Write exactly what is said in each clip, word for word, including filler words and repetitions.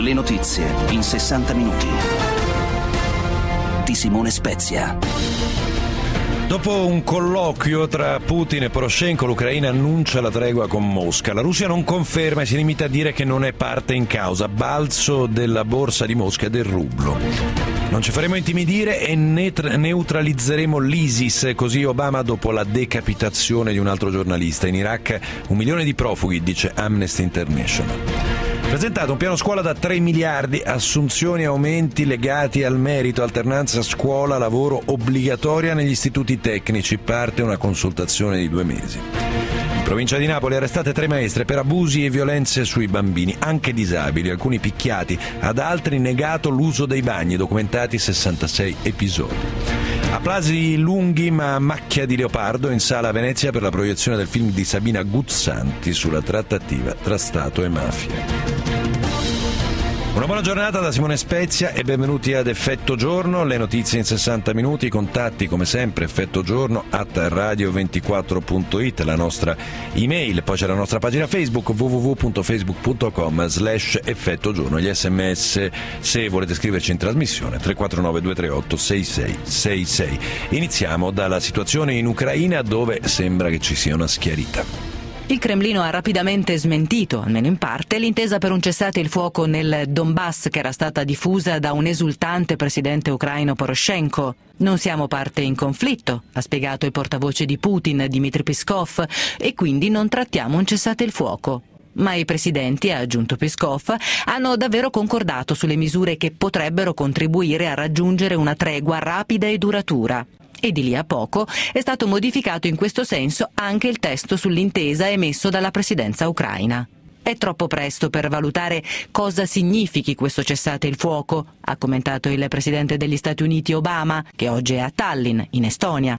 Le notizie in sessanta minuti. Di Simone Spezia. Dopo un colloquio tra Putin e Poroshenko, l'Ucraina annuncia la tregua con Mosca. La Russia non conferma e si limita a dire che non è parte in causa. Balzo della borsa di Mosca e del rublo. Non ci faremo intimidire e neutralizzeremo l'ISIS, così Obama dopo la decapitazione di un altro giornalista. In Iraq un milione di profughi, dice Amnesty International. Presentato un piano scuola da tre miliardi, assunzioni e aumenti legati al merito, alternanza scuola-lavoro obbligatoria negli istituti tecnici, parte una consultazione di due mesi. In provincia di Napoli arrestate tre maestre per abusi e violenze sui bambini, anche disabili, alcuni picchiati, ad altri negato l'uso dei bagni, documentati sessantasei episodi. Applausi lunghi ma macchia di leopardo in sala a Venezia per la proiezione del film di Sabina Guzzanti sulla trattativa tra Stato e mafia. Una buona giornata da Simone Spezia e benvenuti ad Effetto Giorno, le notizie in sessanta minuti, contatti come sempre effettogiorno at radio ventiquattro punto it, la nostra email, poi c'è la nostra pagina Facebook w w w punto facebook punto com slash effettogiorno, gli sms se volete scriverci in trasmissione tre quattro nove due tre otto sei sei sei sei. Iniziamo dalla situazione in Ucraina dove sembra che ci sia una schiarita. Il Cremlino ha rapidamente smentito, almeno in parte, l'intesa per un cessate il fuoco nel Donbass che era stata diffusa da un esultante presidente ucraino Poroshenko. Non siamo parte in conflitto, ha spiegato il portavoce di Putin, Dmitry Peskov, e quindi non trattiamo un cessate il fuoco. Ma i presidenti, ha aggiunto Peskov, hanno davvero concordato sulle misure che potrebbero contribuire a raggiungere una tregua rapida e duratura. E di lì a poco è stato modificato in questo senso anche il testo sull'intesa emesso dalla presidenza ucraina. È troppo presto per valutare cosa significhi questo cessate il fuoco, ha commentato il presidente degli Stati Uniti Obama, che oggi è a Tallinn, in Estonia.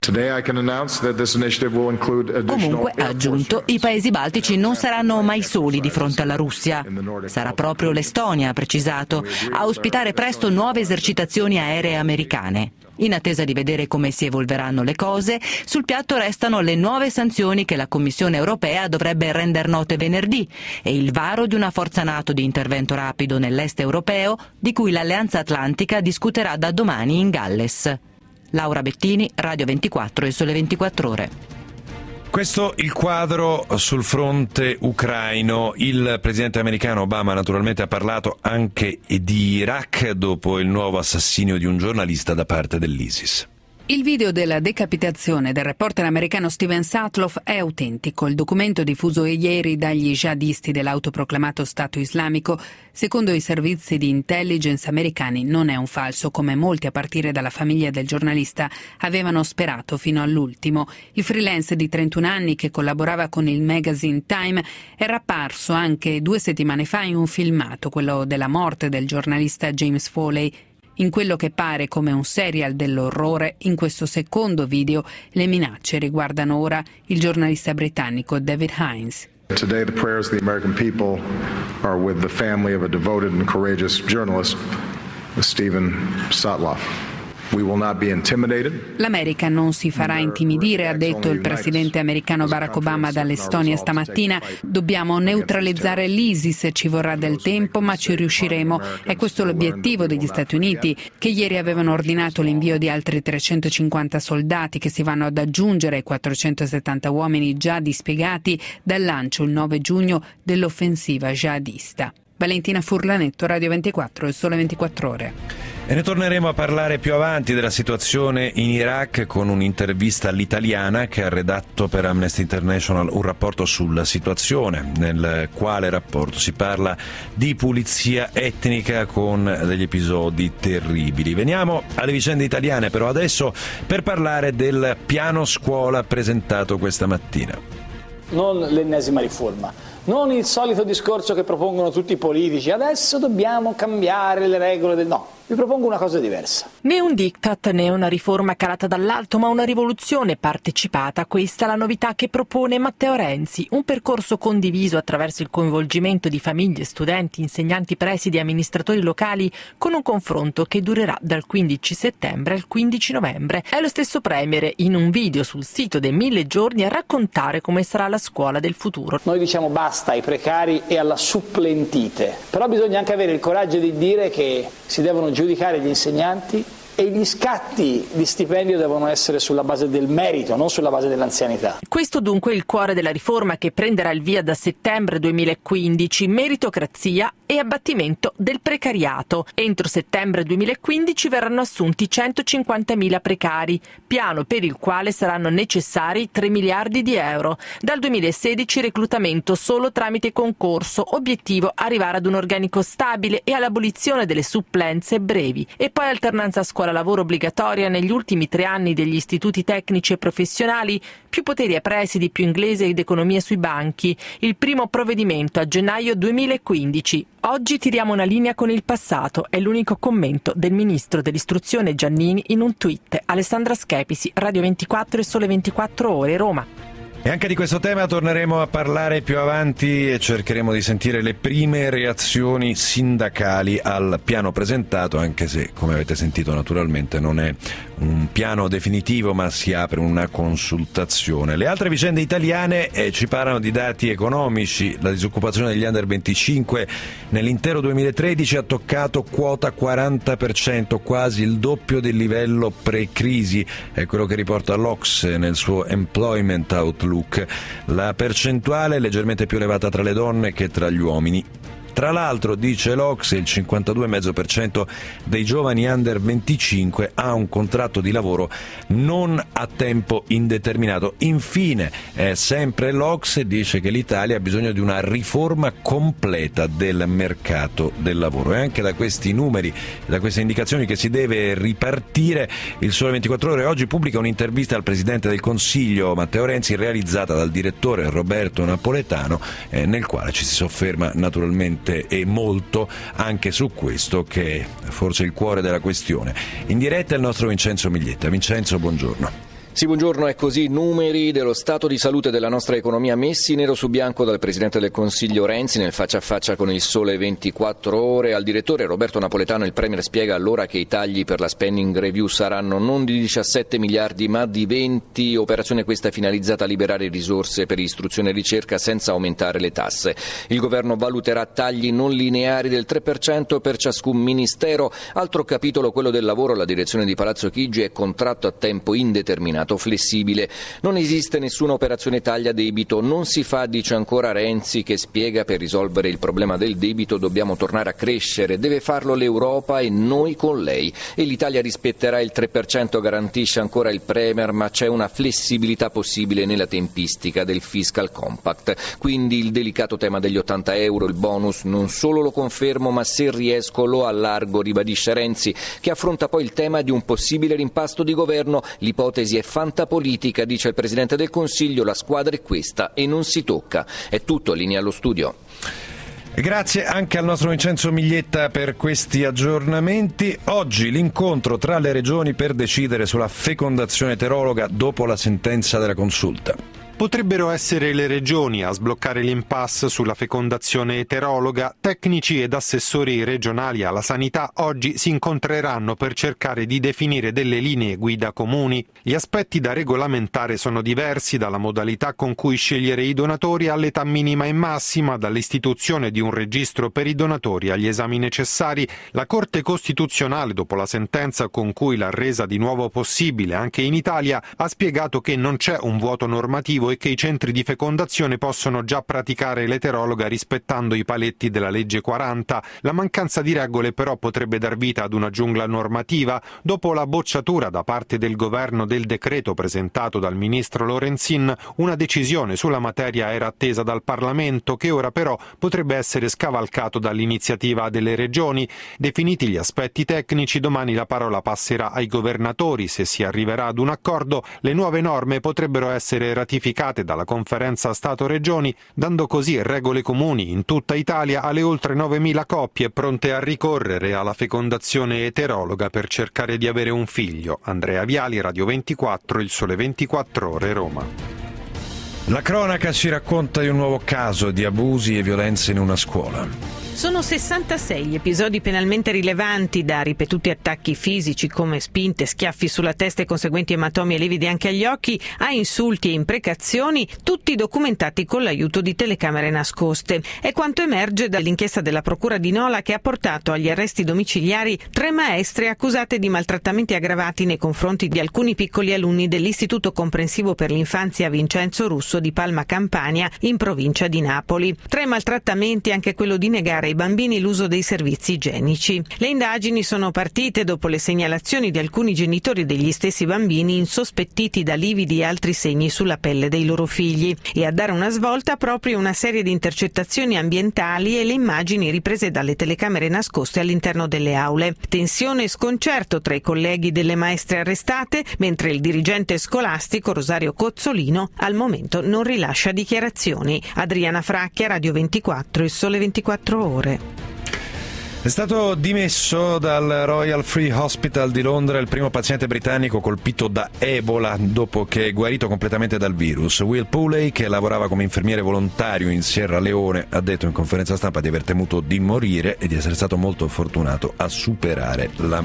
Comunque, ha aggiunto, i paesi baltici non saranno mai soli di fronte alla Russia. Sarà proprio l'Estonia, ha precisato, a ospitare presto nuove esercitazioni aeree americane. In attesa di vedere come si evolveranno le cose, sul piatto restano le nuove sanzioni che la Commissione europea dovrebbe render note venerdì e il varo di una forza NATO di intervento rapido nell'est europeo di cui l'Alleanza Atlantica discuterà da domani in Galles. Laura Bettini, Radio ventiquattro e Sole ventiquattro Ore. Questo il quadro sul fronte ucraino. Il presidente americano Obama naturalmente ha parlato anche di Iraq dopo il nuovo assassinio di un giornalista da parte dell'ISIS. Il video della decapitazione del reporter americano Steven Sutcliffe è autentico. Il documento diffuso ieri dagli jihadisti dell'autoproclamato Stato Islamico, secondo i servizi di intelligence americani, non è un falso, come molti a partire dalla famiglia del giornalista avevano sperato fino all'ultimo. Il freelance di trentuno anni che collaborava con il magazine Time era apparso anche due settimane fa in un filmato, quello della morte del giornalista James Foley. In quello che pare come un serial dell'orrore, in questo secondo video le minacce riguardano ora il giornalista britannico David Hines. Today the prayers of the American people are with the family of a devoted and courageous journalist, Steven Sutcliffe. We will not be intimidated. L'America non si farà intimidire, ha detto il presidente americano Barack Obama dall'Estonia stamattina. Dobbiamo neutralizzare l'ISIS, ci vorrà del tempo, ma ci riusciremo. È questo l'obiettivo degli Stati Uniti, che ieri avevano ordinato l'invio di altri trecentocinquanta soldati che si vanno ad aggiungere ai quattrocentosettanta uomini già dispiegati dal lancio il nove giugno dell'offensiva jihadista. Valentina Furlanetto, Radio ventiquattro e Sole ventiquattro Ore. E ne torneremo a parlare più avanti della situazione in Iraq con un'intervista all'italiana che ha redatto per Amnesty International un rapporto sulla situazione, nel quale rapporto si parla di pulizia etnica con degli episodi terribili. Veniamo alle vicende italiane però adesso per parlare del piano scuola presentato questa mattina. Non l'ennesima riforma, non il solito discorso che propongono tutti i politici, adesso dobbiamo cambiare le regole del no. Vi propongo una cosa diversa. Né un diktat né una riforma calata dall'alto, ma una rivoluzione partecipata. Questa è la novità che propone Matteo Renzi, un percorso condiviso attraverso il coinvolgimento di famiglie, studenti, insegnanti, presidi e amministratori locali, con un confronto che durerà dal quindici settembre al quindici novembre. È lo stesso Premier in un video sul sito dei Mille Giorni a raccontare come sarà la scuola del futuro. Noi diciamo basta ai precari e alla supplentite, però bisogna anche avere il coraggio di dire che si devono giudicare gli insegnanti e gli scatti di stipendio devono essere sulla base del merito, non sulla base dell'anzianità. Questo dunque è il cuore della riforma che prenderà il via da settembre duemilaquindici, meritocrazia e abbattimento del precariato. Entro settembre duemilaquindici verranno assunti centocinquantamila precari, piano per il quale saranno necessari tre miliardi di euro. Dal duemilasedici reclutamento solo tramite concorso, obiettivo arrivare ad un organico stabile e all'abolizione delle supplenze brevi, e poi alternanza scuola-lavoro obbligatoria negli ultimi tre anni degli istituti tecnici e professionali, più poteri a presidi, più inglese ed economia sui banchi. Il primo provvedimento a gennaio duemilaquindici. Oggi tiriamo una linea con il passato, è l'unico commento del ministro dell'istruzione Giannini in un tweet. Alessandra Schepisi, Radio ventiquattro e Sole ventiquattro Ore, Roma. E anche di questo tema torneremo a parlare più avanti e cercheremo di sentire le prime reazioni sindacali al piano presentato, anche se, come avete sentito, naturalmente non è un piano definitivo, ma si apre una consultazione. Le altre vicende italiane eh, ci parlano di dati economici. La disoccupazione degli under venticinque nell'intero duemilatredici ha toccato quota quaranta per cento, quasi il doppio del livello pre-crisi. È quello che riporta l'O C S E nel suo Employment Outlook. La percentuale è leggermente più elevata tra le donne che tra gli uomini. Tra l'altro, dice l'O C S E, il cinquantadue virgola cinque per cento dei giovani under venticinque ha un contratto di lavoro non a tempo indeterminato. Infine, eh, sempre l'O C S E dice che l'Italia ha bisogno di una riforma completa del mercato del lavoro. E anche da questi numeri, da queste indicazioni che si deve ripartire, il Sole ventiquattro Ore oggi pubblica un'intervista al Presidente del Consiglio Matteo Renzi, realizzata dal direttore Roberto Napoletano, eh, nel quale ci si sofferma naturalmente e molto anche su questo, che è forse il cuore della questione. In diretta il nostro Vincenzo Miglietta. Vincenzo, buongiorno. Sì, buongiorno. È così, numeri dello stato di salute della nostra economia messi nero su bianco dal Presidente del Consiglio Renzi nel faccia a faccia con il Sole ventiquattro Ore. Al direttore Roberto Napoletano il Premier spiega allora che i tagli per la spending review saranno non di diciassette miliardi ma di venti, operazione questa finalizzata a liberare risorse per istruzione e ricerca senza aumentare le tasse. Il governo valuterà tagli non lineari del tre per cento per ciascun ministero. Altro capitolo, quello del lavoro. La direzione di Palazzo Chigi è contratto a tempo indeterminato flessibile. Non esiste nessuna operazione taglia debito, non si fa, dice ancora Renzi, che spiega: per risolvere il problema del debito dobbiamo tornare a crescere, deve farlo l'Europa e noi con lei, e l'Italia rispetterà il tre per cento, garantisce ancora il Premier, ma c'è una flessibilità possibile nella tempistica del Fiscal Compact. Quindi il delicato tema degli ottanta euro, il bonus, non solo lo confermo ma se riesco lo allargo, ribadisce Renzi, che affronta poi il tema di un possibile rimpasto di governo. L'ipotesi è fantapolitica, dice il Presidente del Consiglio, la squadra è questa e non si tocca. È tutto, linea allo studio. Grazie anche al nostro Vincenzo Miglietta per questi aggiornamenti. Oggi l'incontro tra le regioni per decidere sulla fecondazione eterologa dopo la sentenza della consulta. Potrebbero essere le regioni a sbloccare l'impasse sulla fecondazione eterologa. Tecnici ed assessori regionali alla sanità oggi si incontreranno per cercare di definire delle linee guida comuni. Gli aspetti da regolamentare sono diversi, dalla modalità con cui scegliere i donatori all'età minima e massima, dall'istituzione di un registro per i donatori agli esami necessari. La Corte Costituzionale, dopo la sentenza con cui l'ha resa di nuovo possibile anche in Italia, ha spiegato che non c'è un vuoto normativo e che i centri di fecondazione possono già praticare l'eterologa rispettando i paletti della legge quaranta. La mancanza di regole però potrebbe dar vita ad una giungla normativa. Dopo la bocciatura da parte del governo del decreto presentato dal ministro Lorenzin, una decisione sulla materia era attesa dal Parlamento, che ora però potrebbe essere scavalcato dall'iniziativa delle regioni. Definiti gli aspetti tecnici, domani la parola passerà ai governatori. Se si arriverà ad un accordo, le nuove norme potrebbero essere ratificate comunicate dalla Conferenza Stato-Regioni, dando così regole comuni in tutta Italia alle oltre novemila coppie pronte a ricorrere alla fecondazione eterologa per cercare di avere un figlio. Andrea Viali, Radio ventiquattro, Il Sole ventiquattro Ore, Roma. La cronaca ci racconta di un nuovo caso di abusi e violenze in una scuola. Sono sessantasei gli episodi penalmente rilevanti, da ripetuti attacchi fisici come spinte, schiaffi sulla testa e conseguenti ematomi e lividi anche agli occhi, a insulti e imprecazioni, tutti documentati con l'aiuto di telecamere nascoste. È quanto emerge dall'inchiesta della Procura di Nola, che ha portato agli arresti domiciliari tre maestre accusate di maltrattamenti aggravati nei confronti di alcuni piccoli alunni dell'Istituto Comprensivo per l'Infanzia Vincenzo Russo di Palma Campania, in provincia di Napoli. Tre maltrattamenti, anche quello di negare ai bambini l'uso dei servizi igienici. Le indagini sono partite dopo le segnalazioni di alcuni genitori degli stessi bambini insospettiti da lividi e altri segni sulla pelle dei loro figli, e a dare una svolta proprio una serie di intercettazioni ambientali e le immagini riprese dalle telecamere nascoste all'interno delle aule. Tensione e sconcerto tra i colleghi delle maestre arrestate, mentre il dirigente scolastico Rosario Cozzolino al momento non rilascia dichiarazioni. Adriana Fracchia, Radio ventiquattro, Il Sole ventiquattro Ore. È stato dimesso dal Royal Free Hospital di Londra il primo paziente britannico colpito da Ebola dopo che è guarito completamente dal virus. Will Pooley, che lavorava come infermiere volontario in Sierra Leone, ha detto in conferenza stampa di aver temuto di morire e di essere stato molto fortunato a superare la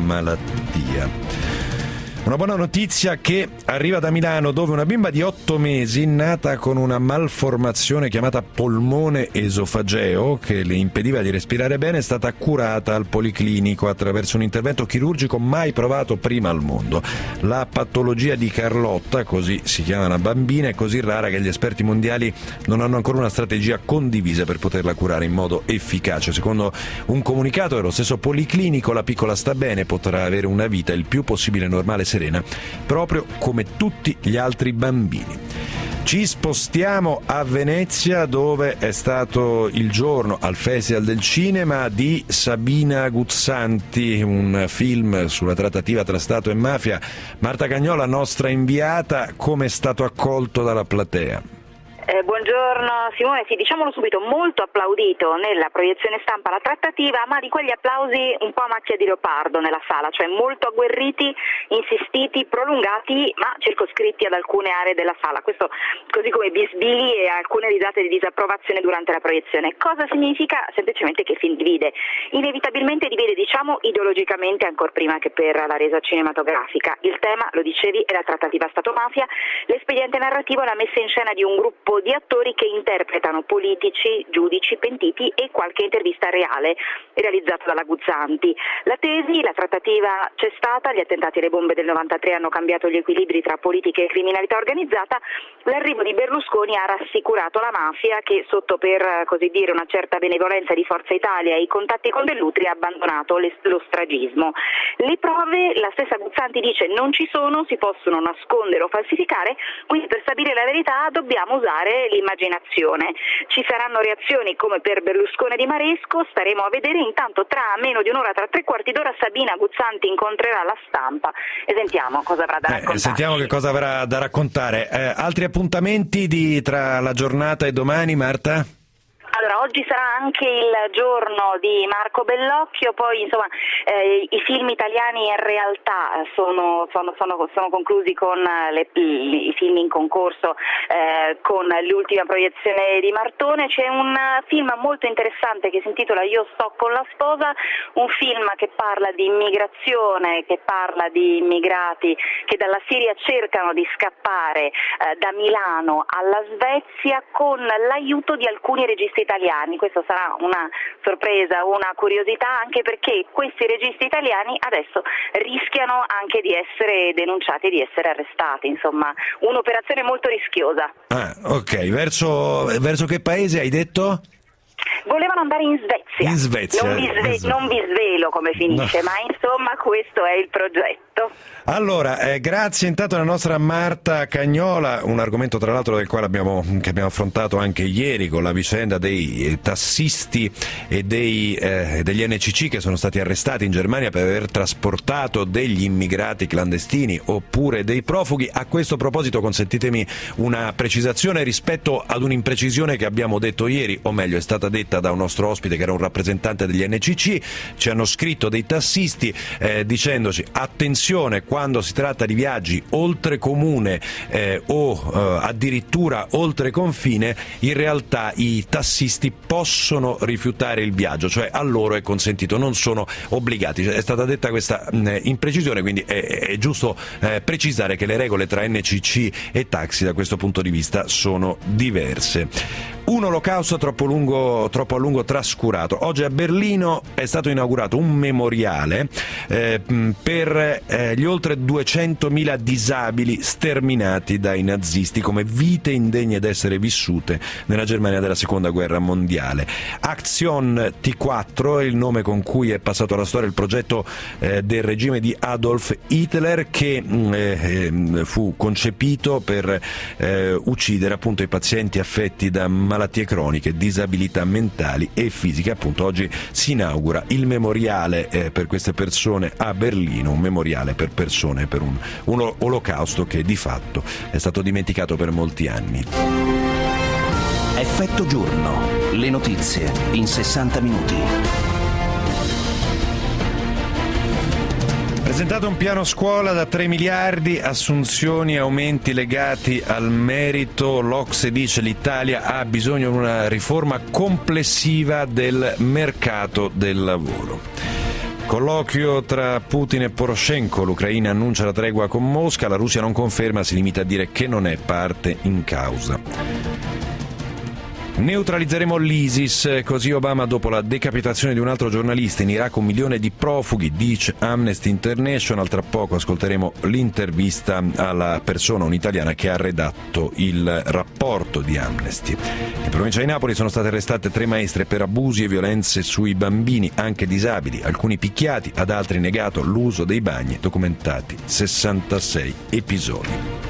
malattia. Una buona notizia che arriva da Milano, dove una bimba di otto mesi, nata con una malformazione chiamata polmone esofageo, che le impediva di respirare bene, è stata curata al Policlinico attraverso un intervento chirurgico mai provato prima al mondo. La patologia di Carlotta, così si chiama la bambina, è così rara che gli esperti mondiali non hanno ancora una strategia condivisa per poterla curare in modo efficace. Secondo un comunicato dello stesso Policlinico, la piccola sta bene, potrà avere una vita il più possibile normale e serena, proprio come tutti gli altri bambini. Ci spostiamo a Venezia, dove è stato il giorno al Festival del Cinema di Sabina Guzzanti, un film sulla trattativa tra Stato e mafia. Marta Cagnola, nostra inviata, come è stato accolto dalla platea? Eh, buongiorno Simone, sì, diciamolo subito, molto applaudito nella proiezione stampa la trattativa, ma di quegli applausi un po' a macchia di leopardo nella sala, cioè molto agguerriti, insistiti, prolungati, ma circoscritti ad alcune aree della sala. Questo così come bisbigli e alcune risate di disapprovazione durante la proiezione. Cosa significa? Semplicemente che il film divide, inevitabilmente divide, diciamo, ideologicamente ancor prima che per la resa cinematografica. Il tema, lo dicevi, è la trattativa Stato-mafia, l'espediente narrativo è la messa in scena di un gruppo di attori che interpretano politici, giudici, pentiti e qualche intervista reale realizzata dalla Guzzanti. La tesi, la trattativa c'è stata, gli attentati e le bombe del novantatré hanno cambiato gli equilibri tra politica e criminalità organizzata, l'arrivo di Berlusconi ha rassicurato la mafia che, sotto per così dire una certa benevolenza di Forza Italia e i contatti con Dell'Utri, ha abbandonato lo stragismo. Le prove, la stessa Guzzanti dice, non ci sono, si possono nascondere o falsificare, quindi per stabilire la verità dobbiamo usare l'immaginazione. Ci saranno reazioni come per Berlusconi di Maresco, staremo a vedere. Intanto tra meno di un'ora, tra tre quarti d'ora, Sabina Guzzanti incontrerà la stampa e sentiamo cosa avrà da eh, raccontare. Sentiamo che cosa avrà da raccontare. Eh, altri appuntamenti di tra la giornata e domani, Marta? Allora, oggi sarà anche il giorno di Marco Bellocchio, poi insomma eh, i film italiani in realtà sono, sono, sono, sono conclusi con le, i film in concorso, eh, con l'ultima proiezione di Martone. C'è un film molto interessante che si intitola Io sto con la sposa, un film che parla di immigrazione, che parla di immigrati che dalla Siria cercano di scappare eh, da Milano alla Svezia con l'aiuto di alcuni registi italiani. Questo sarà una sorpresa, una curiosità, anche perché questi registi italiani adesso rischiano anche di essere denunciati e di essere arrestati, insomma un'operazione molto rischiosa. Ah, ok, verso, verso che paese hai detto? volevano andare in Svezia. In Svezia. Non vi, sve- esatto. non vi svelo come finisce, no. Ma insomma questo è il progetto. Allora, eh, grazie intanto alla nostra Marta Cagnola, un argomento tra l'altro del quale abbiamo, che abbiamo affrontato anche ieri con la vicenda dei eh, tassisti e dei, eh, degli N C C che sono stati arrestati in Germania per aver trasportato degli immigrati clandestini oppure dei profughi. A questo proposito consentitemi una precisazione rispetto ad un'imprecisione che abbiamo detto ieri, o meglio è stata detta da un nostro ospite che era un rappresentante degli N C C. Ci hanno scritto dei tassisti eh, dicendoci attenzione quando si tratta di viaggi oltre comune eh, o eh, addirittura oltre confine, in realtà i tassisti possono rifiutare il viaggio, cioè a loro è consentito, non sono obbligati. È stata detta questa mh, imprecisione, quindi è, è giusto eh, precisare che le regole tra N C C e taxi da questo punto di vista sono diverse. Un olocausto troppo lungo, troppo a lungo trascurato. Oggi a Berlino è stato inaugurato un memoriale eh, per eh, gli oltre duecentomila disabili sterminati dai nazisti come vite indegne d'essere vissute nella Germania della Seconda Guerra Mondiale. Action T quattro è il nome con cui è passato alla storia il progetto eh, del regime di Adolf Hitler, che eh, fu concepito per eh, uccidere appunto i pazienti affetti da malattie croniche, disabilità mentali e fisiche. Appunto oggi si inaugura il memoriale eh, per queste persone a Berlino, un memoriale per persone per un, un olocausto che di fatto è stato dimenticato per molti anni. Effetto giorno, le notizie in sessanta minuti. Presentato un piano scuola da tre miliardi, assunzioni e aumenti legati al merito. L'Ocse dice l'Italia ha bisogno di una riforma complessiva del mercato del lavoro. Colloquio tra Putin e Poroshenko, l'Ucraina annuncia la tregua con Mosca, la Russia non conferma, si limita a dire che non è parte in causa. Neutralizzeremo l'ISIS, così Obama dopo la decapitazione di un altro giornalista. In Iraq un milione di profughi, dice Amnesty International. Tra poco ascolteremo l'intervista alla persona, un'italiana, che ha redatto il rapporto di Amnesty. In provincia di Napoli sono state arrestate tre maestre per abusi e violenze sui bambini, anche disabili, alcuni picchiati, ad altri negato l'uso dei bagni, documentati sessantasei episodi.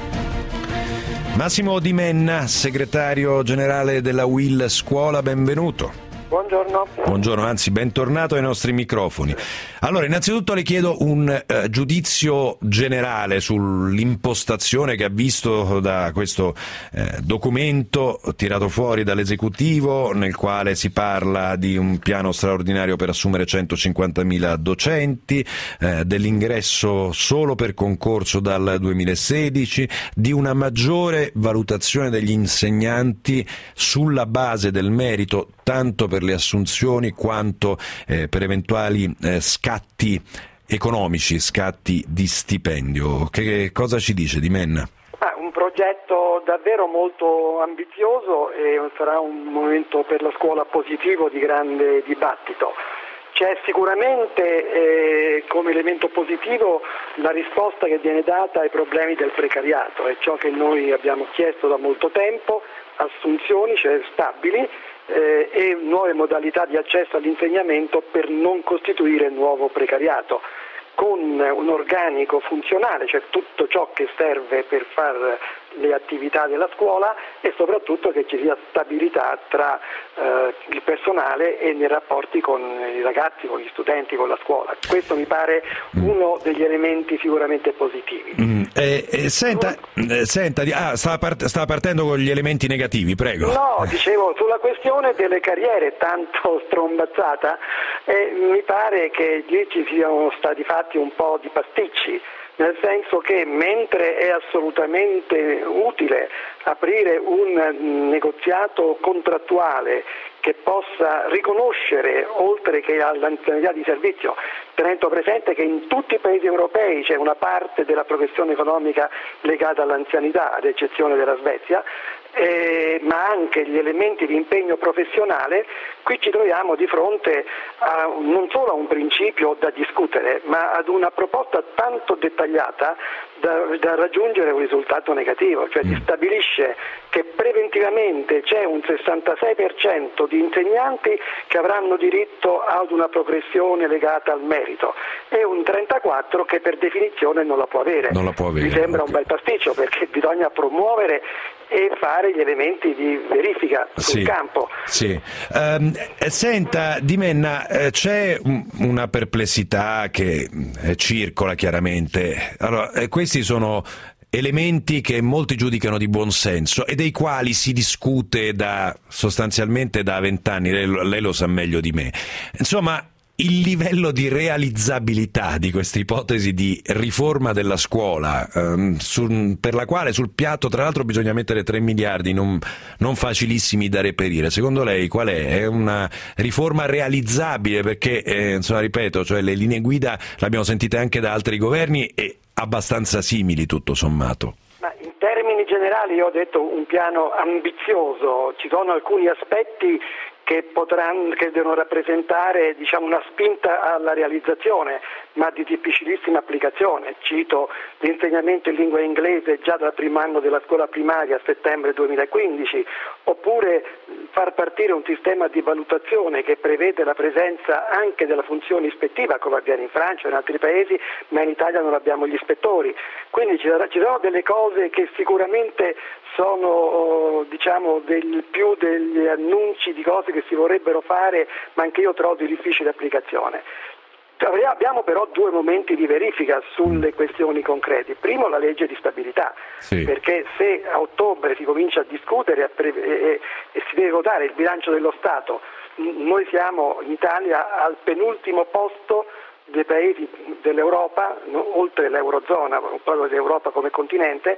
Massimo Di Menna, segretario generale della U I L Scuola, benvenuto. Buongiorno. Buongiorno, anzi bentornato ai nostri microfoni. Allora, innanzitutto le chiedo un eh, giudizio generale sull'impostazione che ha visto da questo eh, documento tirato fuori dall'esecutivo, nel quale si parla di un piano straordinario per assumere centocinquantamila docenti, eh, dell'ingresso solo per concorso dal duemilasedici, di una maggiore valutazione degli insegnanti sulla base del merito, tanto per le assunzioni quanto eh, per eventuali eh, scatti economici, scatti di stipendio. Che cosa ci dice Di Menna? Ah, un progetto davvero molto ambizioso e sarà un momento per la scuola positivo di grande dibattito. C'è sicuramente eh, come elemento positivo la risposta che viene data ai problemi del precariato, è ciò che noi abbiamo chiesto da molto tempo, assunzioni, cioè stabili, Eh, e nuove modalità di accesso all'insegnamento per non costituire nuovo precariato, con un organico funzionale, cioè tutto ciò che serve per fare le attività della scuola, e soprattutto che ci sia stabilità tra eh, il personale e nei rapporti con i ragazzi, con gli studenti, con la scuola. Questo mi pare uno degli elementi sicuramente positivi. Mm. Eh, eh, senta, eh, senta ah, sta, part- sta partendo con gli elementi negativi, prego. No, dicevo, sulla questione delle carriere tanto strombazzata, eh, mi pare che lì ci siano stati fatti un po' di pasticci, nel senso che mentre è assolutamente utile aprire un negoziato contrattuale che possa riconoscere, oltre che all'anzianità di servizio, tenendo presente che in tutti i paesi europei c'è una parte della progressione economica legata all'anzianità, ad eccezione della Svezia, eh, ma anche gli elementi di impegno professionale, qui ci troviamo di fronte a, non solo a un principio da discutere, ma ad una proposta tanto dettagliata da, da raggiungere un risultato negativo, cioè si stabilisce che preventivamente c'è un sessantasei per cento di insegnanti che avranno diritto ad una progressione legata al merito e un trentaquattro che per definizione non la può avere. Non la può avere. Mi sembra okay. un bel pasticcio, perché bisogna promuovere e fare gli elementi di verifica sul sì, campo. Sì. Um, senta, Dimenna, eh, c'è un, una perplessità che eh, circola chiaramente. Allora, eh, questi sono elementi che molti giudicano di buon senso e dei quali si discute da sostanzialmente da vent'anni, lei, lei lo sa meglio di me. Insomma, il livello di realizzabilità di questa ipotesi di riforma della scuola, ehm, su, per la quale sul piatto tra l'altro bisogna mettere tre miliardi non, non facilissimi da reperire, secondo lei qual è? È una riforma realizzabile? Perché, eh, insomma, ripeto, cioè le linee guida l'abbiamo sentite anche da altri governi e abbastanza simili tutto sommato. Ma in termini generali io ho detto un piano ambizioso, ci sono alcuni aspetti che potranno, che devono rappresentare, diciamo, una spinta alla realizzazione, ma di difficilissima applicazione. Cito l'insegnamento in lingua inglese già dal primo anno della scuola primaria a settembre duemilaquindici, oppure far partire un sistema di valutazione che prevede la presenza anche della funzione ispettiva, come avviene in Francia e in altri paesi, ma in Italia non abbiamo gli ispettori. Quindi ci sono delle cose che sicuramente sono, diciamo, del, più degli annunci di cose che si vorrebbero fare, ma anche io trovo di difficile applicazione. Abbiamo però due momenti di verifica sulle questioni concrete. Primo, la legge di stabilità, sì. Perché se a ottobre si comincia a discutere e, e, e si deve votare il bilancio dello Stato, noi siamo in Italia al penultimo posto dei paesi dell'Europa, no, oltre l'Eurozona, proprio l'Europa come continente,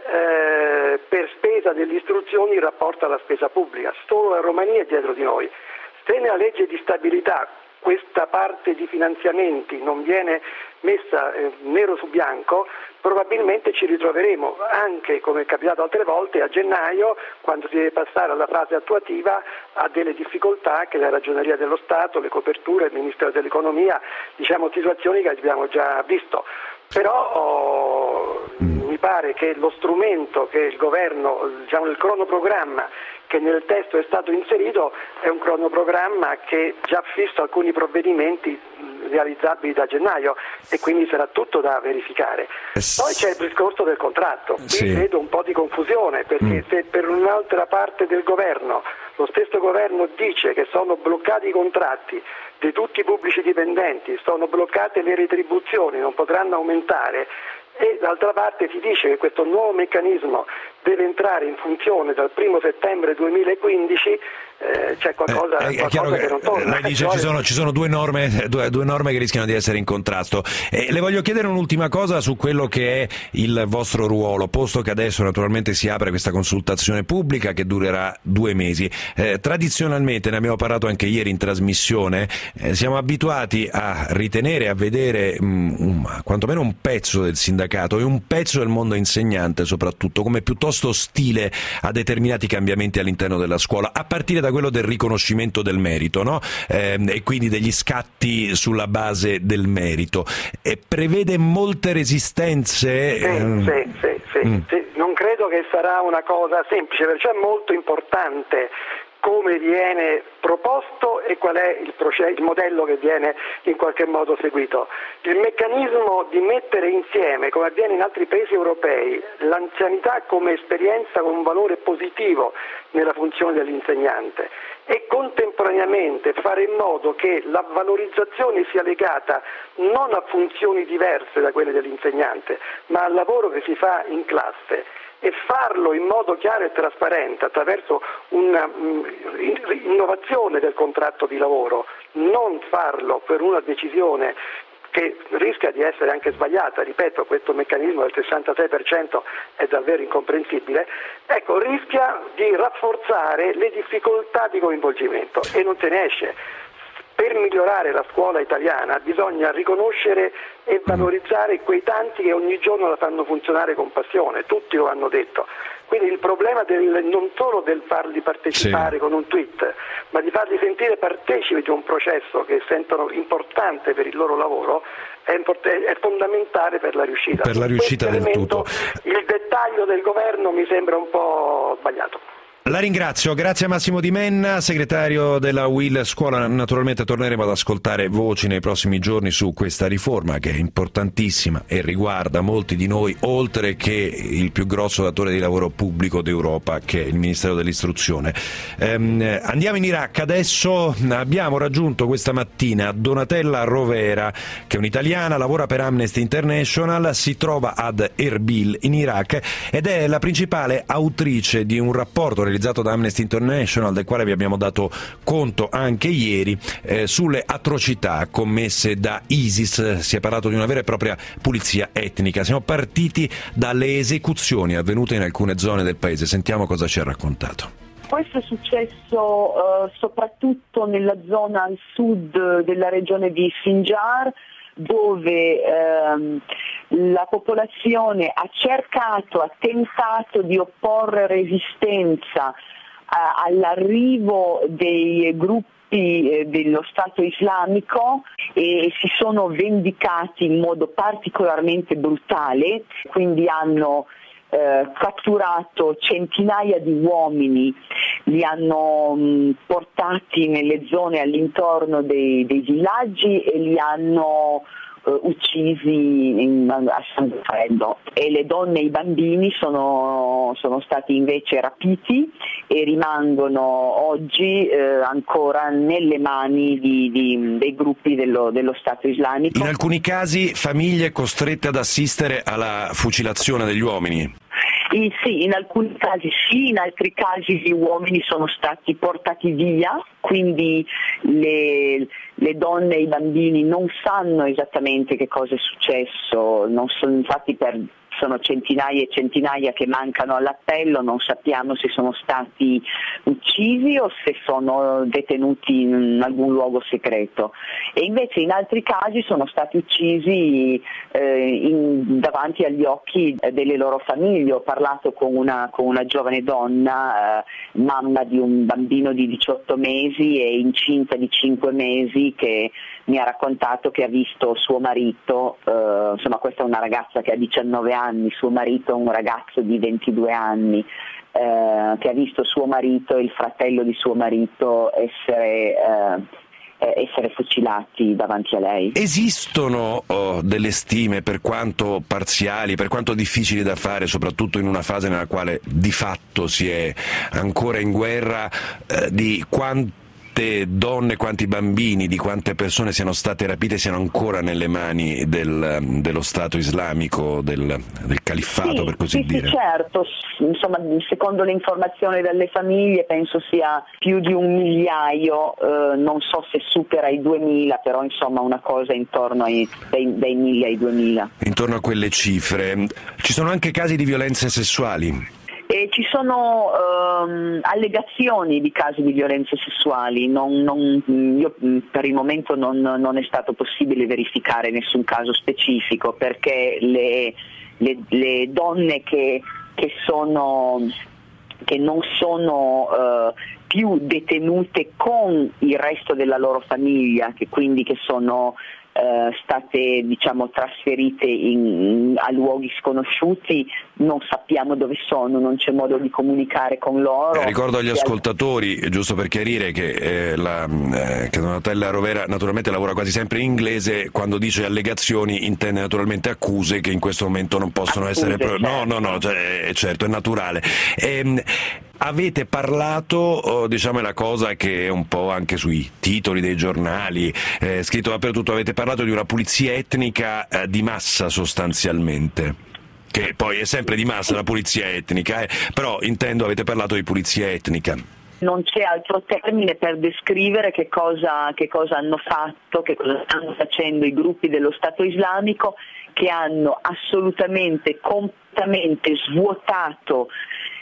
eh, per spesa delle istruzioni in rapporto alla spesa pubblica. Solo la Romania è dietro di noi. Se nella legge di stabilità questa parte di finanziamenti non viene messa eh, nero su bianco, probabilmente ci ritroveremo anche, come è capitato altre volte, a gennaio, quando si deve passare alla fase attuativa, a delle difficoltà che la Ragioneria dello Stato, le coperture, il Ministero dell'Economia, diciamo situazioni che abbiamo già visto. Però oh, mi pare che lo strumento che il governo, diciamo il cronoprogramma che nel testo è stato inserito è un cronoprogramma che già fissa alcuni provvedimenti realizzabili da gennaio e quindi sarà tutto da verificare. Poi c'è il discorso del contratto, qui sì. Vedo un po' di confusione, perché mm. se per un'altra parte del governo lo stesso governo dice che sono bloccati i contratti di tutti i pubblici dipendenti, sono bloccate le retribuzioni, non potranno aumentare, e d'altra parte si dice che questo nuovo meccanismo deve entrare in funzione dal primo settembre duemilaquindici, eh, c'è qualcosa, eh, è qualcosa che, che non torna. Lei dice ci sono, ci sono due norme due, due norme che rischiano di essere in contrasto. Eh, le voglio chiedere un'ultima cosa su quello che è il vostro ruolo, posto che adesso naturalmente si apre questa consultazione pubblica che durerà due mesi. Eh, tradizionalmente, ne abbiamo parlato anche ieri in trasmissione, eh, siamo abituati a ritenere, a vedere mh, um, quantomeno un pezzo del sindacato e un pezzo del mondo insegnante soprattutto come piuttosto ostile a determinati cambiamenti all'interno della scuola, a partire da quello del riconoscimento del merito, no? Eh, e quindi degli scatti sulla base del merito. E prevede molte resistenze? Sì, eh... sì, sì, sì, mm. sì. Non credo che sarà una cosa semplice, perciò è molto importante come viene proposto e qual è il, processo, il modello che viene in qualche modo seguito. Il meccanismo di mettere insieme, come avviene in altri paesi europei, l'anzianità come esperienza con un valore positivo nella funzione dell'insegnante e contemporaneamente fare in modo che la valorizzazione sia legata non a funzioni diverse da quelle dell'insegnante, ma al lavoro che si fa in classe, e farlo in modo chiaro e trasparente attraverso un'innovazione del contratto di lavoro, non farlo per una decisione che rischia di essere anche sbagliata, ripeto, questo meccanismo del sessantasei per cento è davvero incomprensibile, ecco, rischia di rafforzare le difficoltà di coinvolgimento e non se ne esce. Per migliorare la scuola italiana bisogna riconoscere e valorizzare quei tanti che ogni giorno la fanno funzionare con passione, tutti lo hanno detto. Quindi il problema del, non solo del farli partecipare sì. con un tweet, ma di farli sentire partecipi di un processo che sentono importante per il loro lavoro, è, import- è fondamentale per la riuscita. Per la riuscita del tutto. Il dettaglio del governo mi sembra un po' sbagliato. La ringrazio, grazie a Massimo Di Menna, segretario della U I L Scuola. Naturalmente torneremo ad ascoltare voci nei prossimi giorni su questa riforma che è importantissima e riguarda molti di noi, oltre che il più grosso datore di lavoro pubblico d'Europa, che è il Ministero dell'Istruzione. Ehm, andiamo in Iraq adesso. Abbiamo raggiunto questa mattina Donatella Rovera, che è un'italiana, lavora per Amnesty International, si trova ad Erbil in Iraq ed è la principale autrice di un rapporto realizzato da Amnesty International, del quale vi abbiamo dato conto anche ieri, eh, sulle atrocità commesse da ISIS. Si è parlato di una vera e propria pulizia etnica. Siamo partiti dalle esecuzioni avvenute in alcune zone del paese. Sentiamo cosa ci ha raccontato. Questo è successo uh, soprattutto nella zona al sud della regione di Sinjar, dove ehm, la popolazione ha cercato, ha tentato di opporre resistenza eh, all'arrivo dei gruppi eh, dello Stato islamico e si sono vendicati in modo particolarmente brutale, quindi hanno Eh, catturato centinaia di uomini, li hanno mh, portati nelle zone all'intorno dei, dei villaggi e li hanno eh, uccisi in, a sangue freddo, e le donne e i bambini sono, sono stati invece rapiti e rimangono oggi eh, ancora nelle mani di, di, dei gruppi dello, dello Stato islamico. In alcuni casi famiglie costrette ad assistere alla fucilazione degli uomini. Eh, sì, in alcuni casi sì, in altri casi gli uomini sono stati portati via, quindi le, le donne e i bambini non sanno esattamente che cosa è successo, non sono, infatti per, sono centinaia e centinaia che mancano all'appello, non sappiamo se sono stati uccisi o se sono detenuti in alcun luogo segreto, e invece in altri casi sono stati uccisi eh, in, davanti agli occhi delle loro famiglie. Ho parlato con una, con una giovane donna, eh, mamma di un bambino di diciotto mesi e incinta di cinque mesi, che mi ha raccontato che ha visto suo marito, eh, insomma questa è una ragazza che ha diciannove anni, suo marito è un ragazzo di ventidue anni, eh, che ha visto suo marito e il fratello di suo marito essere, eh, essere fucilati davanti a lei. Esistono oh, delle stime, per quanto parziali, per quanto difficili da fare, soprattutto in una fase nella quale di fatto si è ancora in guerra, eh, di quanto quante donne, quanti bambini, di quante persone siano state rapite e siano ancora nelle mani del, dello Stato islamico, del, del califfato, sì, per così sì, dire? Sì, certo, insomma, secondo le informazioni dalle famiglie penso sia più di un migliaio, eh, non so se supera i duemila, però insomma una cosa intorno ai dai, dai mille ai duemila. Intorno a quelle cifre. Ci sono anche casi di violenze sessuali? E ci sono um, allegazioni di casi di violenze sessuali, non, non, io per il momento non, non è stato possibile verificare nessun caso specifico, perché le, le, le donne che, che, sono, che non sono uh, più detenute con il resto della loro famiglia, che quindi che sono Uh, state diciamo trasferite in, in, a luoghi sconosciuti, non sappiamo dove sono, non c'è modo di comunicare con loro. Eh, ricordo agli ascoltatori, giusto per chiarire, che, eh, la, eh, che Donatella Rovera naturalmente lavora quasi sempre in inglese, quando dice allegazioni intende naturalmente accuse che in questo momento non possono accuse, essere... Pro- certo. No, no, no, cioè, certo, è naturale. Ehm, Avete parlato, oh, diciamo è la cosa che è un po' anche sui titoli dei giornali, eh, scritto dappertutto, avete parlato di una pulizia etnica eh, di massa sostanzialmente, che poi è sempre di massa la pulizia etnica, eh, però intendo avete parlato di pulizia etnica. Non c'è altro termine per descrivere che cosa, che cosa hanno fatto, che cosa stanno facendo i gruppi dello Stato islamico, che hanno assolutamente, completamente svuotato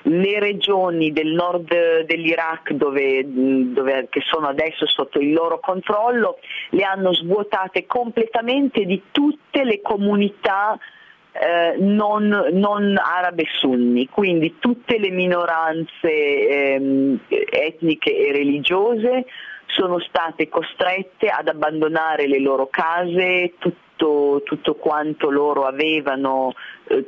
le regioni del nord dell'Iraq dove, dove, che sono adesso sotto il loro controllo, le hanno svuotate completamente di tutte le comunità eh, non, non arabe sunni, quindi tutte le minoranze ehm, etniche e religiose sono state costrette ad abbandonare le loro case, tutto, tutto quanto loro avevano, eh,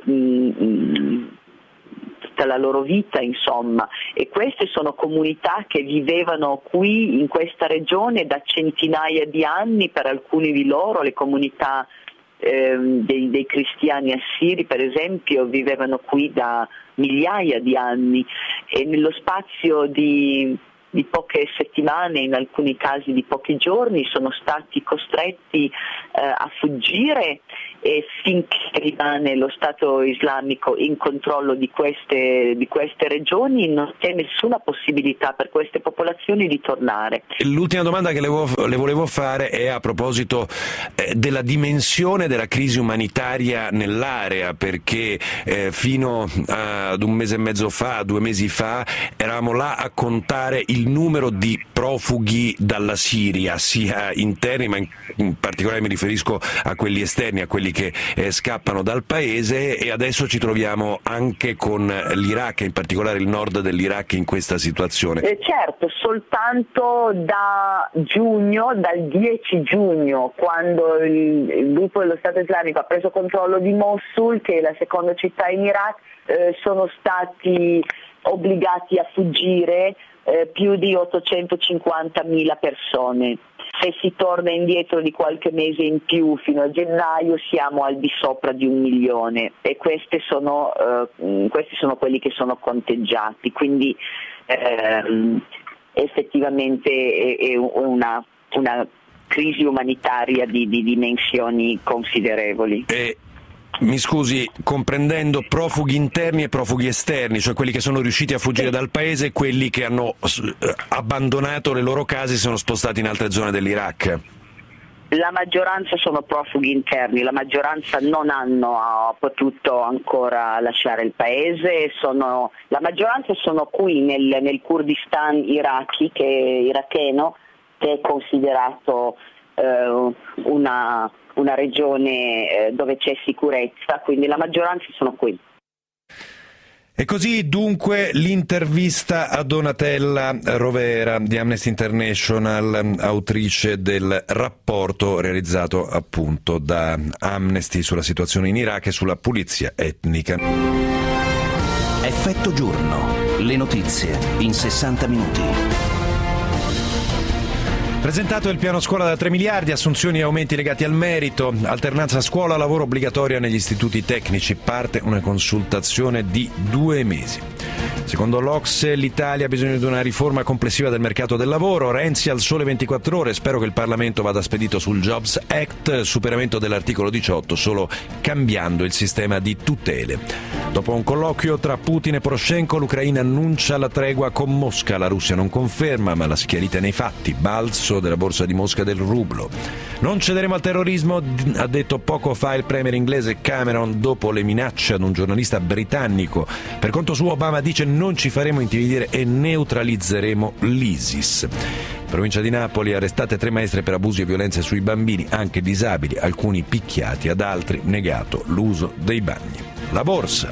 mh, tutta la loro vita, insomma, e queste sono comunità che vivevano qui in questa regione da centinaia di anni. Per alcuni di loro, le comunità eh, dei, dei cristiani assiri, per esempio, vivevano qui da migliaia di anni, e nello spazio di di poche settimane, in alcuni casi di pochi giorni, sono stati costretti eh, a fuggire, e finché rimane lo Stato islamico in controllo di queste, di queste regioni non c'è nessuna possibilità per queste popolazioni di tornare. L'ultima domanda che le volevo, le volevo fare è a proposito eh, della dimensione della crisi umanitaria nell'area, perché eh, fino ad un mese e mezzo fa, due mesi fa, eravamo là a contare il numero di profughi dalla Siria, sia interni, ma in, in particolare mi riferisco a quelli esterni, a quelli che eh, scappano dal paese, e adesso ci troviamo anche con l'Iraq, in particolare il nord dell'Iraq, in questa situazione. Eh, certo, soltanto da giugno, dal dieci giugno, quando il, il gruppo dello Stato islamico ha preso controllo di Mosul, che è la seconda città in Iraq, eh, sono stati obbligati a fuggire eh, più di ottocentocinquantamila persone. Se si torna indietro di qualche mese in più, fino a gennaio, siamo al di sopra di un milione, e questi sono, eh, questi sono quelli che sono conteggiati, quindi ehm, effettivamente è, è una, una crisi umanitaria di, di dimensioni considerevoli. E... Mi scusi, comprendendo profughi interni e profughi esterni, cioè quelli che sono riusciti a fuggire dal paese e quelli che hanno abbandonato le loro case e sono spostati in altre zone dell'Iraq. La maggioranza sono profughi interni, la maggioranza non hanno potuto ancora lasciare il paese, sono, la maggioranza sono qui nel, nel Kurdistan iraqi, che è iracheno, che è considerato eh, una... una regione dove c'è sicurezza, quindi la maggioranza sono qui. E così dunque l'intervista a Donatella Rovera di Amnesty International, autrice del rapporto realizzato appunto da Amnesty sulla situazione in Iraq e sulla pulizia etnica. Effetto giorno, le notizie in sessanta minuti. Presentato il piano scuola da tre miliardi, assunzioni e aumenti legati al merito, alternanza scuola-lavoro obbligatoria negli istituti tecnici, parte una consultazione di due mesi. Secondo l'Ocse l'Italia ha bisogno di una riforma complessiva del mercato del lavoro. Renzi al Sole ventiquattro Ore, spero che il Parlamento vada spedito sul Jobs Act, superamento dell'articolo diciotto solo cambiando il sistema di tutele. Dopo un colloquio tra Putin e Poroshenko, l'Ucraina annuncia la tregua con Mosca, la Russia non conferma ma la schiarita nei fatti, balzo della borsa di Mosca del rublo. Non cederemo al terrorismo, ha detto poco fa il premier inglese Cameron dopo le minacce ad un giornalista britannico. Per conto suo Obama dice non ci faremo intimidire e neutralizzeremo l'ISIS. Provincia di Napoli, arrestate tre maestre per abusi e violenze sui bambini, anche disabili, alcuni picchiati, ad altri negato l'uso dei bagni. La borsa.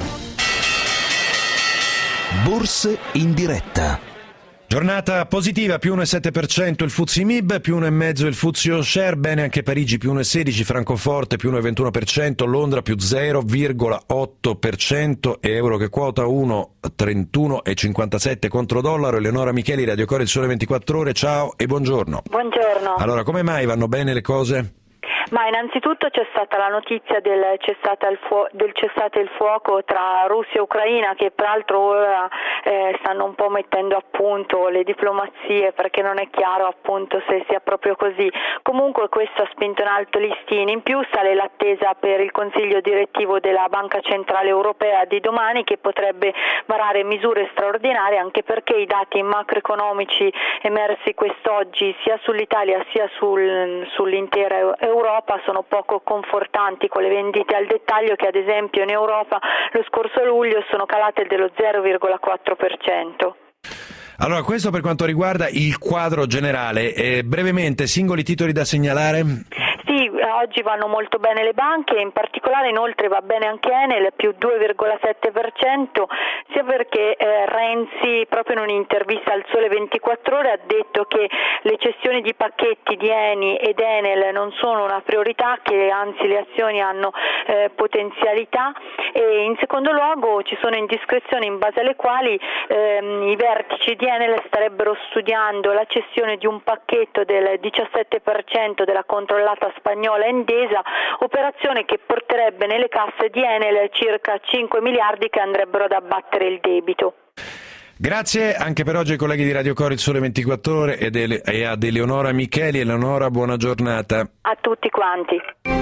Borse in diretta. Giornata positiva, più uno virgola sette per cento il F T S E Mib, più uno virgola cinque per cento il F T S E All Share, bene anche Parigi più uno virgola sedici per cento, Francoforte più uno virgola ventuno per cento, Londra più zero virgola otto per cento, euro che quota uno virgola trentuno e cinquantasette contro dollaro. Eleonora Micheli, Radio Core, il Sole ventiquattro Ore, ciao e buongiorno. Buongiorno. Allora, come mai vanno bene le cose? Ma innanzitutto c'è stata la notizia del cessate il, fuo- del cessate il fuoco tra Russia e Ucraina, che peraltro ora eh, stanno un po' mettendo a punto le diplomazie, perché non è chiaro appunto se sia proprio così. Comunque questo ha spinto in alto i listini. In più sale l'attesa per il consiglio direttivo della Banca Centrale Europea di domani, che potrebbe varare misure straordinarie, anche perché i dati macroeconomici emersi quest'oggi sia sull'Italia sia sul, sull'intera Europa Europa sono poco confortanti, con le vendite al dettaglio che ad esempio in Europa lo scorso luglio sono calate dello zero virgola quattro per cento. Allora, questo per quanto riguarda il quadro generale. Eh, brevemente, singoli titoli da segnalare? Sì, oggi vanno molto bene le banche, in particolare inoltre va bene anche Enel, più due virgola sette per cento, sia perché eh, Renzi proprio in un'intervista al Sole ventiquattro Ore ha detto che le cessioni di pacchetti di Eni ed Enel non sono una priorità, che anzi le azioni hanno eh, potenzialità, e in secondo luogo ci sono indiscrezioni in base alle quali ehm, i vertici di Enel starebbero studiando la cessione di un pacchetto del diciassette per cento della controllata spagnola Endesa, operazione che porterebbe nelle casse di Enel circa cinque miliardi che andrebbero ad abbattere il debito. Grazie anche per oggi ai colleghi di Radio Cori, il Sole ventiquattro Ore ed ele- e ad Eleonora Micheli. Eleonora, buona giornata. A tutti quanti.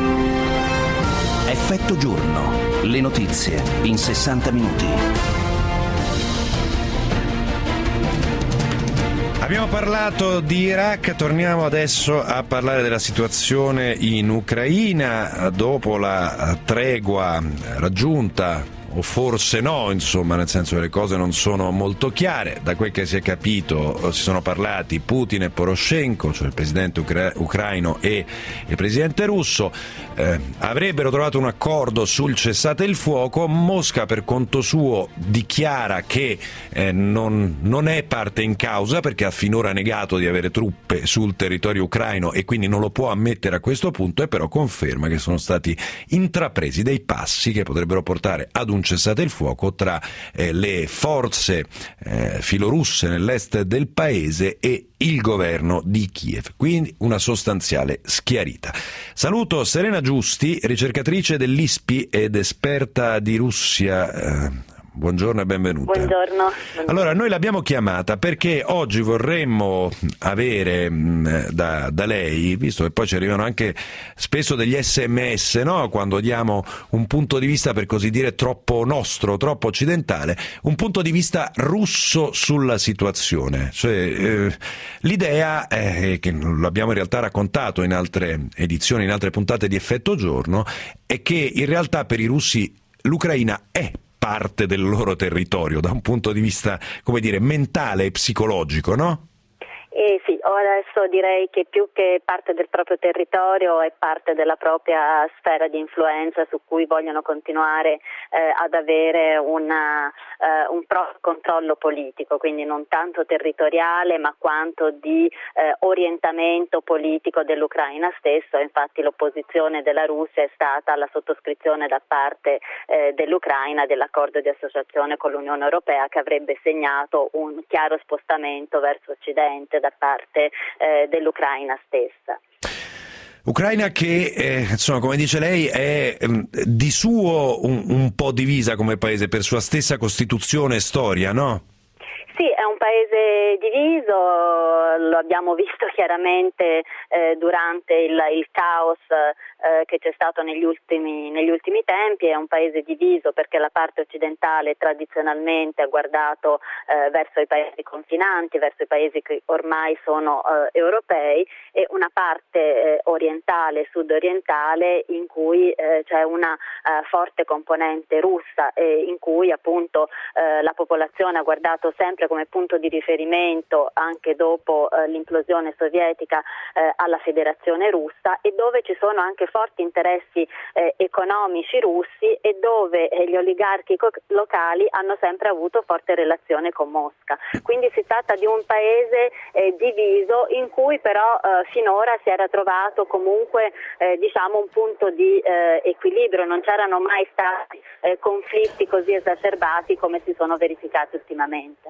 Effetto giorno. Le notizie in sessanta minuti. Abbiamo parlato di Iraq, torniamo adesso a parlare della situazione in Ucraina dopo la tregua raggiunta, o forse no, insomma, nel senso che le cose non sono molto chiare. Da quel che si è capito si sono parlati Putin e Poroshenko, cioè il presidente ucra- ucraino e il presidente russo, eh, avrebbero trovato un accordo sul cessate il fuoco. Mosca per conto suo dichiara che eh, non, non è parte in causa, perché ha finora negato di avere truppe sul territorio ucraino e quindi non lo può ammettere a questo punto, e però conferma che sono stati intrapresi dei passi che potrebbero portare ad un cessate il fuoco tra eh, le forze eh, filorusse nell'est del paese e il governo di Kiev, quindi una sostanziale schiarita. Saluto Serena Giusti, ricercatrice dell'I S P I ed esperta di Russia. Eh, Buongiorno e benvenuta. Buongiorno. Allora, noi l'abbiamo chiamata perché oggi vorremmo avere mh, da, da lei, visto che poi ci arrivano anche spesso degli sms, no? Quando diamo un punto di vista per così dire troppo nostro, troppo occidentale, un punto di vista russo sulla situazione. Cioè, eh, l'idea è, che lo abbiamo in realtà raccontato in altre edizioni, in altre puntate di Effetto Giorno, è che in realtà per i russi l'Ucraina è parte del loro territorio da un punto di vista, come dire, mentale e psicologico, no? Eh sì, adesso direi che più che parte del proprio territorio è parte della propria sfera di influenza su cui vogliono continuare eh, ad avere una, eh, un pro controllo politico, quindi non tanto territoriale ma quanto di eh, orientamento politico dell'Ucraina stesso. Infatti l'opposizione della Russia è stata alla sottoscrizione da parte eh, dell'Ucraina dell'accordo di associazione con l'Unione Europea, che avrebbe segnato un chiaro spostamento verso Occidente da parte eh, dell'Ucraina stessa. Ucraina che, eh, insomma, come dice lei, è eh, di suo un, un po' divisa come paese per sua stessa costituzione e storia, no? Sì, è un paese diviso, lo abbiamo visto chiaramente eh, durante il, il caos eh, che c'è stato negli ultimi, negli ultimi tempi. È un paese diviso perché la parte occidentale tradizionalmente ha guardato eh, verso i paesi confinanti, verso i paesi che ormai sono eh, europei, e una parte eh, orientale, sud-orientale, in cui eh, c'è una eh, forte componente russa, e in cui appunto eh, la popolazione ha guardato sempre come punto di riferimento, anche dopo eh, l'implosione sovietica, eh, alla Federazione Russa, e dove ci sono anche forti interessi eh, economici russi, e dove eh, gli oligarchi co- locali hanno sempre avuto forte relazione con Mosca. Quindi si tratta di un paese eh, diviso, in cui però eh, finora si era trovato comunque eh, diciamo un punto di eh, equilibrio. Non c'erano mai stati eh, conflitti così esacerbati come si sono verificati ultimamente.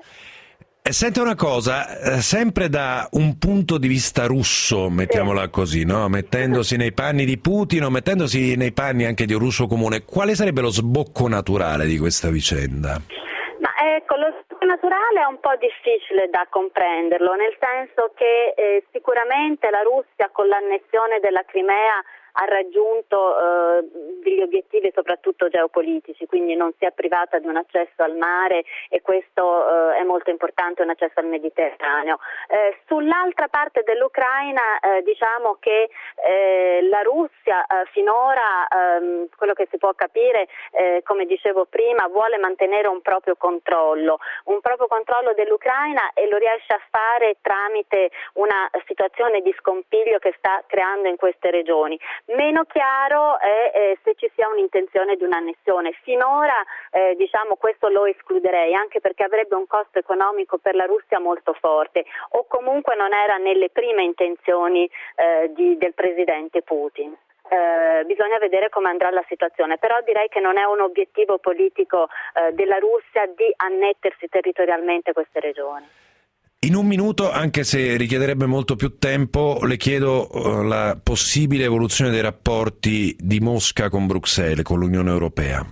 Senta una cosa, sempre da un punto di vista russo, mettiamola così, no? Mettendosi nei panni di Putin o mettendosi nei panni anche di un russo comune, quale sarebbe lo sbocco naturale di questa vicenda? Ma ecco, lo sbocco naturale è un po' difficile da comprenderlo, nel senso che eh, sicuramente la Russia con l'annessione della Crimea ha raggiunto eh, degli obiettivi soprattutto geopolitici, quindi non si è privata di un accesso al mare e questo eh, è molto importante, un accesso al Mediterraneo. Eh, sull'altra parte dell'Ucraina eh, diciamo che eh, la Russia eh, finora, ehm, quello che si può capire, eh, come dicevo prima, vuole mantenere un proprio controllo, un proprio controllo dell'Ucraina, e lo riesce a fare tramite una situazione di scompiglio che sta creando in queste regioni. Meno chiaro è eh, se ci sia un'intenzione di un'annessione. Finora eh, diciamo questo lo escluderei, anche perché avrebbe un costo economico per la Russia molto forte, o comunque non era nelle prime intenzioni eh, di, del presidente Putin. Eh, bisogna vedere come andrà la situazione, però direi che non è un obiettivo politico eh, della Russia di annettersi territorialmente queste regioni. In un minuto, anche se richiederebbe molto più tempo, le chiedo uh, la possibile evoluzione dei rapporti di Mosca con Bruxelles, con l'Unione Europea.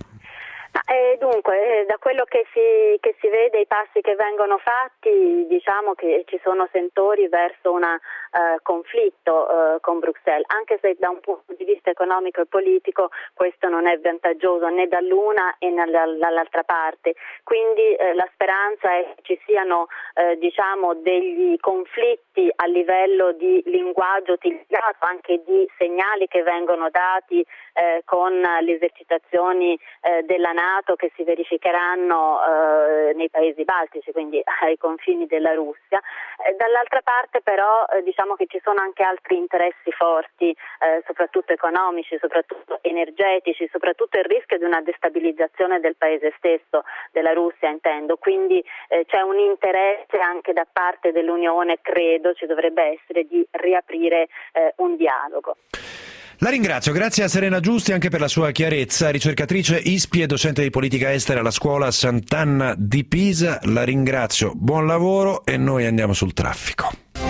Eh, dunque, eh, da quello che si, che si vede, i passi che vengono fatti, diciamo che ci sono sentori verso un eh, conflitto eh, con Bruxelles, anche se da un punto di vista economico e politico questo non è vantaggioso né dall'una e dall'altra parte. Quindi eh, la speranza è che ci siano eh, diciamo degli conflitti a livello di linguaggio utilizzato, anche di segnali che vengono dati eh, con le esercitazioni eh, della NATO che si verificheranno eh, nei paesi baltici, quindi ai confini della Russia. Eh, dall'altra parte però eh, diciamo che ci sono anche altri interessi forti, eh, soprattutto economici, soprattutto energetici, soprattutto il rischio di una destabilizzazione del paese stesso, della Russia intendo, quindi eh, c'è un interesse anche da parte dell'Unione, credo ci dovrebbe essere, di riaprire eh, un dialogo. La ringrazio, grazie a Serena Giusti anche per la sua chiarezza, ricercatrice I S P I e docente di politica estera alla scuola Sant'Anna di Pisa. La ringrazio, buon lavoro e noi andiamo sul traffico.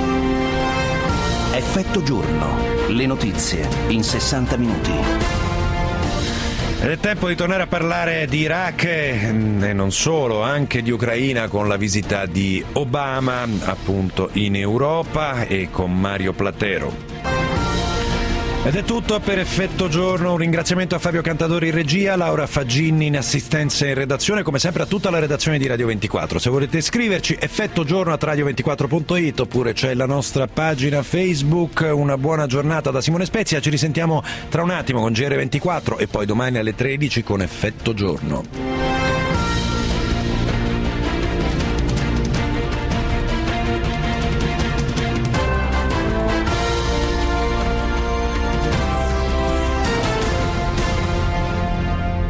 Effetto giorno, le notizie in sessanta minuti. Ed è tempo di tornare a parlare di Iraq e non solo, anche di Ucraina, con la visita di Obama appunto in Europa e con Mario Platero. Ed è tutto per Effetto Giorno, un ringraziamento a Fabio Cantadori in regia, Laura Faggini in assistenza e in redazione, come sempre a tutta la redazione di Radio ventiquattro. Se volete scriverci, effettogiorno at radio ventiquattro punto it, oppure c'è la nostra pagina Facebook. Una buona giornata da Simone Spezia, ci risentiamo tra un attimo con G R ventiquattro e poi domani alle tredici con Effetto Giorno.